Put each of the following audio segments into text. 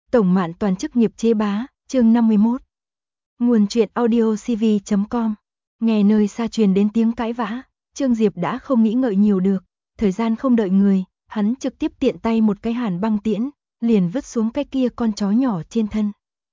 Tổng Mạn Toàn chức nghiệp chế bá, chương 51. Nguồn truyện audio cv.com. Nghe nơi xa truyền đến tiếng cãi vã, Trương Diệp đã không nghĩ ngợi nhiều được, thời gian không đợi người, hắn trực tiếp tiện tay một cái hàn băng tiễn, liền vứt xuống cái kia con chó nhỏ trên thân.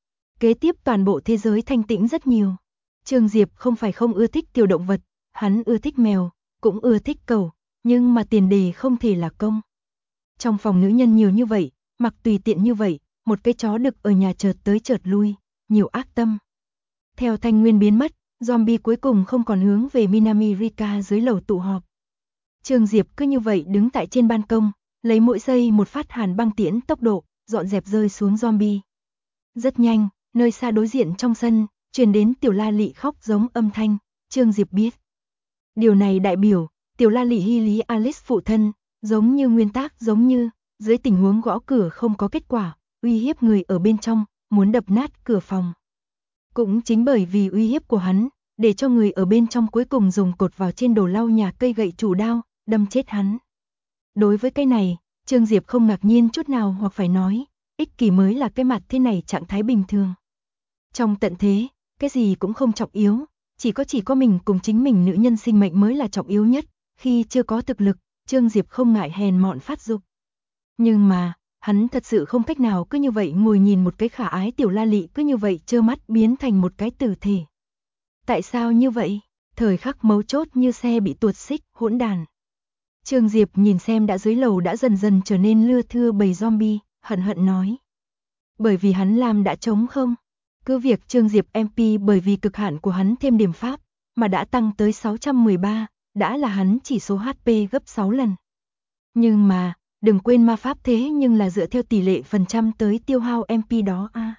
Kế tiếp toàn bộ thế giới thanh tĩnh rất nhiều. Trương Diệp không phải không ưa thích tiểu động vật, hắn ưa thích mèo, cũng ưa thích cẩu, nhưng mà tiền đề không thể là công. Trong phòng nữ nhân nhiều như vậy, mặc tùy tiện như vậy, một cái chó đực ở nhà chợt tới chợt lui, nhiều ác tâm. Theo thanh nguyên biến mất, zombie cuối cùng không còn hướng về Minami Rika dưới lầu tụ họp. Trương Diệp cứ như vậy đứng tại trên ban công, lấy mỗi giây một phát hàn băng tiễn tốc độ, dọn dẹp rơi xuống zombie. Rất nhanh, nơi xa đối diện trong sân, truyền đến Tiểu La Lị khóc giống âm thanh, Trương Diệp biết. Điều này đại biểu, Tiểu La Lị hy lý Alice phụ thân, giống như nguyên tắc giống như, dưới tình huống gõ cửa không có kết quả, uy hiếp người ở bên trong, muốn đập nát cửa phòng. Cũng chính bởi vì uy hiếp của hắn, để cho người ở bên trong cuối cùng dùng cột vào trên đồ lau nhà cây gậy chủ đao, đâm chết hắn. Đối với cái này, Trương Diệp không ngạc nhiên chút nào hoặc phải nói, ích kỷ mới là cái mặt thế này trạng thái bình thường. Trong tận thế, cái gì cũng không trọng yếu, chỉ có mình cùng chính mình nữ nhân sinh mệnh mới là trọng yếu nhất, khi chưa có thực lực, Trương Diệp không ngại hèn mọn phát dục. Nhưng mà, hắn thật sự không cách nào cứ như vậy ngồi nhìn một cái khả ái Tiểu La Lị cứ như vậy trơ mắt biến thành một cái tử thể. Tại sao như vậy? Thời khắc mấu chốt như xe bị tuột xích, hỗn đàn. Trương Diệp nhìn xem đã dưới lầu đã dần dần trở nên lưa thưa bầy zombie, hận hận nói. Bởi vì hắn làm đã trống không? Cứ việc Trương Diệp MP bởi vì cực hạn của hắn thêm điểm pháp, mà đã tăng tới 613, đã là hắn chỉ số HP gấp 6 lần. Nhưng mà, đừng quên ma pháp thế nhưng là dựa theo tỷ lệ phần trăm tới tiêu hao MP đó a.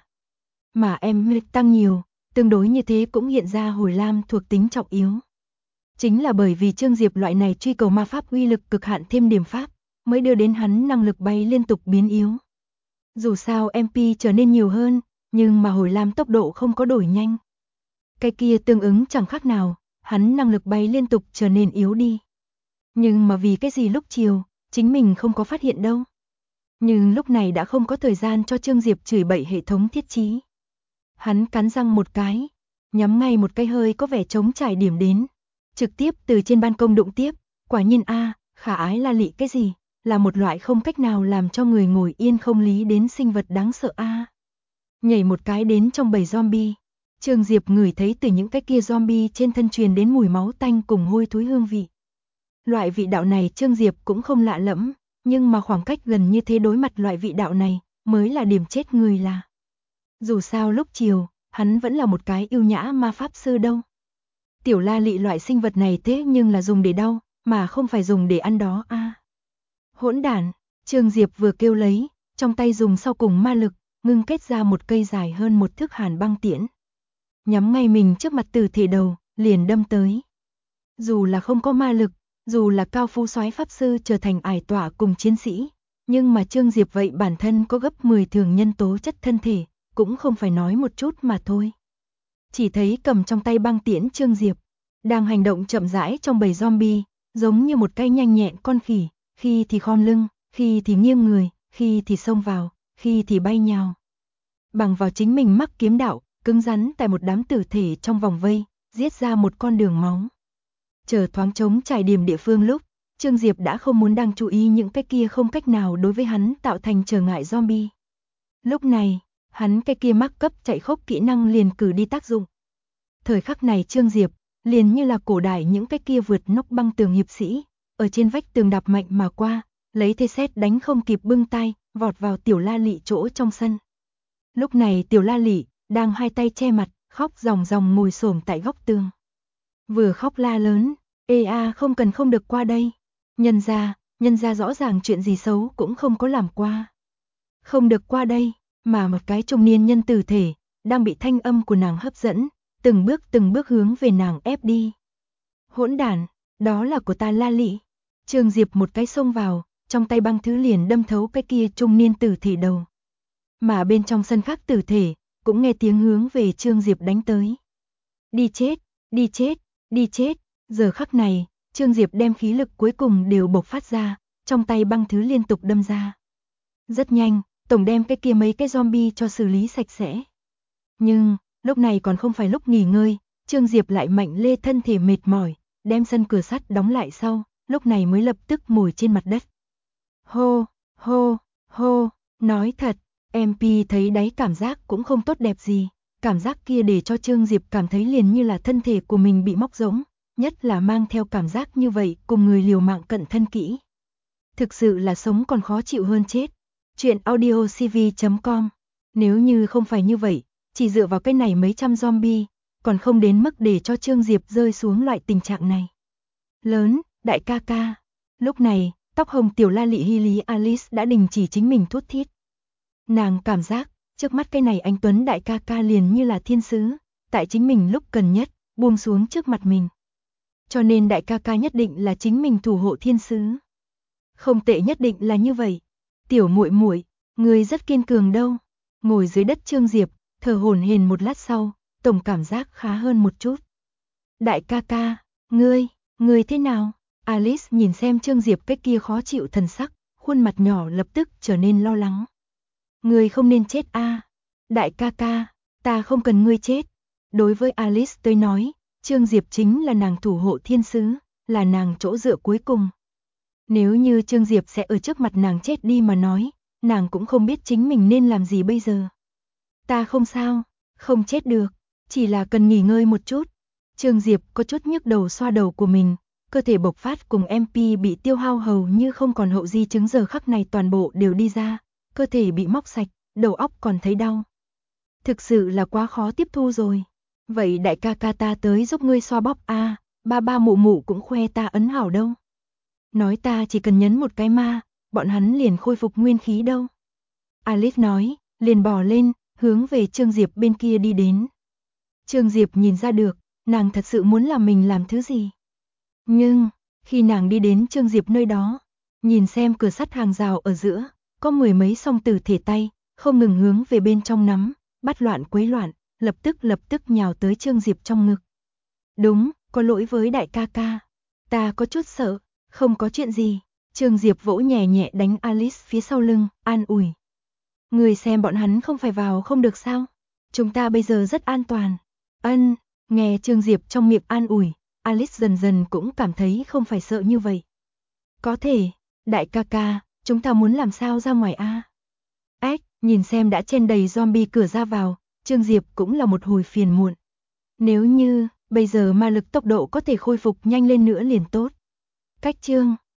Mà em tăng nhiều, tương đối như thế cũng hiện ra hồi lam thuộc tính trọng yếu. Chính là bởi vì Trương Diệp loại này truy cầu ma pháp uy lực cực hạn thêm điểm pháp, mới đưa đến hắn năng lực bay liên tục biến yếu. Dù sao MP trở nên nhiều hơn, nhưng mà hồi lam tốc độ không có đổi nhanh. Cái kia tương ứng chẳng khác nào, hắn năng lực bay liên tục trở nên yếu đi. Nhưng mà vì cái gì lúc chiều, chính mình không có phát hiện đâu. Nhưng lúc này đã không có thời gian cho Trương Diệp chửi bậy hệ thống thiết trí. Hắn cắn răng một cái, nhắm ngay một cái hơi có vẻ trống trải điểm đến. Trực tiếp từ trên ban công đụng tiếp, quả nhiên khả ái La Lị cái gì, là một loại không cách nào làm cho người ngồi yên không lý đến sinh vật đáng sợ Nhảy một cái đến trong bầy zombie. Trương Diệp ngửi thấy từ những cái kia zombie trên thân truyền đến mùi máu tanh cùng hôi thối hương vị. Loại vị đạo này Trương Diệp cũng không lạ lẫm, nhưng mà khoảng cách gần như thế đối mặt loại vị đạo này, mới là điểm chết người là. Dù sao lúc chiều, hắn vẫn là một cái yêu nhã ma pháp sư đâu. Tiểu La Lị loại sinh vật này thế nhưng là dùng để đau, mà không phải dùng để ăn đó Hỗn đản, Trương Diệp vừa kêu lấy, trong tay dùng sau cùng ma lực, ngưng kết ra một cây dài hơn một thước hàn băng tiễn. Nhắm ngay mình trước mặt tử thể đầu, liền đâm tới. Dù là không có ma lực, dù là cao phú soái pháp sư trở thành ải tỏa cùng chiến sĩ, nhưng mà Trương Diệp vậy bản thân có gấp 10 thường nhân tố chất thân thể, cũng không phải nói một chút mà thôi. Chỉ thấy cầm trong tay băng tiễn Trương Diệp, đang hành động chậm rãi trong bầy zombie, giống như một cái nhanh nhẹn con khỉ, khi thì khom lưng, khi thì nghiêng người, khi thì xông vào, khi thì bay nhào. Bằng vào chính mình mắc kiếm đạo, cứng rắn tại một đám tử thể trong vòng vây, giết ra một con đường máu. Chờ thoáng trống trải điểm địa phương lúc, Trương Diệp đã không muốn đang chú ý những cái kia không cách nào đối với hắn tạo thành trở ngại zombie. Lúc này, hắn cái kia mắc cấp chạy khốc kỹ năng liền cử đi tác dụng. Thời khắc này Trương Diệp, liền như là cổ đại những cái kia vượt nóc băng tường hiệp sĩ, ở trên vách tường đạp mạnh mà qua, lấy thế sét đánh không kịp bưng tay, vọt vào Tiểu La Lị chỗ trong sân. Lúc này Tiểu La Lị đang hai tay che mặt, khóc ròng ròng ngồi xổm tại góc tường. Vừa khóc la lớn, không được qua đây. Nhân ra rõ ràng chuyện gì xấu cũng không có làm qua. Không được qua đây, mà một cái trung niên nhân tử thể, đang bị thanh âm của nàng hấp dẫn, từng bước hướng về nàng ép đi. Hỗn đản, đó là của ta La Lị. Trương Diệp một cái xông vào, trong tay băng thứ liền đâm thấu cái kia trung niên tử thể đầu. Mà bên trong sân khác tử thể, cũng nghe tiếng hướng về Trương Diệp đánh tới. Đi chết, đi chết, đi chết. Giờ khắc này, Trương Diệp đem khí lực cuối cùng đều bộc phát ra, trong tay băng thứ liên tục đâm ra. Rất nhanh, tổng đem cái kia mấy cái zombie cho xử lý sạch sẽ. Nhưng, lúc này còn không phải lúc nghỉ ngơi, Trương Diệp lại mạnh lê thân thể mệt mỏi, đem sân cửa sắt đóng lại sau, lúc này mới lập tức ngồi trên mặt đất. Hô, hô, hô, nói thật, MP thấy đáy cảm giác cũng không tốt đẹp gì, cảm giác kia để cho Trương Diệp cảm thấy liền như là thân thể của mình bị móc rỗng, nhất là mang theo cảm giác như vậy cùng người liều mạng cận thân kỹ. Thực sự là sống còn khó chịu hơn chết. Chuyện audiocv.com. Nếu như không phải như vậy, chỉ dựa vào cái này mấy trăm zombie, còn không đến mức để cho Trương Diệp rơi xuống loại tình trạng này. Lớn, đại ca ca. Lúc này, tóc hồng tiểu la lị hy lý Alice đã đình chỉ chính mình thút thít. Nàng cảm giác, trước mắt cái này anh Tuấn đại ca ca liền như là thiên sứ, tại chính mình lúc cần nhất, buông xuống trước mặt mình. Cho nên đại ca ca nhất định là chính mình thủ hộ thiên sứ. Không tệ, nhất định là như vậy. Tiểu muội muội, ngươi rất kiên cường đâu. Ngồi dưới đất Trương Diệp, thở hổn hển một lát sau, tổng cảm giác khá hơn một chút. Đại ca ca, ngươi thế nào? Alice nhìn xem Trương Diệp cái kia khó chịu thần sắc, khuôn mặt nhỏ lập tức trở nên lo lắng. Ngươi không nên chết a. Đại ca ca, ta không cần ngươi chết. Đối với Alice tôi nói, Trương Diệp chính là nàng thủ hộ thiên sứ, là nàng chỗ dựa cuối cùng. Nếu như Trương Diệp sẽ ở trước mặt nàng chết đi mà nói, nàng cũng không biết chính mình nên làm gì bây giờ. Ta không sao, không chết được, chỉ là cần nghỉ ngơi một chút. Trương Diệp có chút nhức đầu xoa đầu của mình, cơ thể bộc phát cùng MP bị tiêu hao hầu như không còn hậu di chứng giờ khắc này toàn bộ đều đi ra, cơ thể bị móc sạch, đầu óc còn thấy đau. Thực sự là quá khó tiếp thu rồi. Vậy đại ca ca ta tới giúp ngươi xoa bóp a, ba ba mụ mụ cũng khoe ta ấn hảo đâu. Nói ta chỉ cần nhấn một cái ma, bọn hắn liền khôi phục nguyên khí đâu. Alice nói, liền bò lên, hướng về Trương Diệp bên kia đi đến. Trương Diệp nhìn ra được, nàng thật sự muốn làm mình làm thứ gì. Nhưng, khi nàng đi đến Trương Diệp nơi đó, nhìn xem cửa sắt hàng rào ở giữa, có mười mấy song tử thể tay, không ngừng hướng về bên trong nắm, bắt loạn quấy loạn, lập tức nhào tới Trương Diệp trong ngực. Đúng, có lỗi với đại ca ca. Ta có chút sợ, không có chuyện gì. Trương Diệp vỗ nhẹ nhẹ đánh Alice phía sau lưng, an ủi. Người xem bọn hắn không phải vào không được sao? Chúng ta bây giờ rất an toàn. Ân, nghe Trương Diệp trong miệng an ủi, Alice dần dần cũng cảm thấy không phải sợ như vậy. Có thể, đại ca ca, chúng ta muốn làm sao ra ngoài a? Ếch, nhìn xem đã chen đầy zombie cửa ra vào, Trương Diệp cũng là một hồi phiền muộn. Nếu như, bây giờ ma lực tốc độ có thể khôi phục nhanh lên nữa liền tốt. Cách chương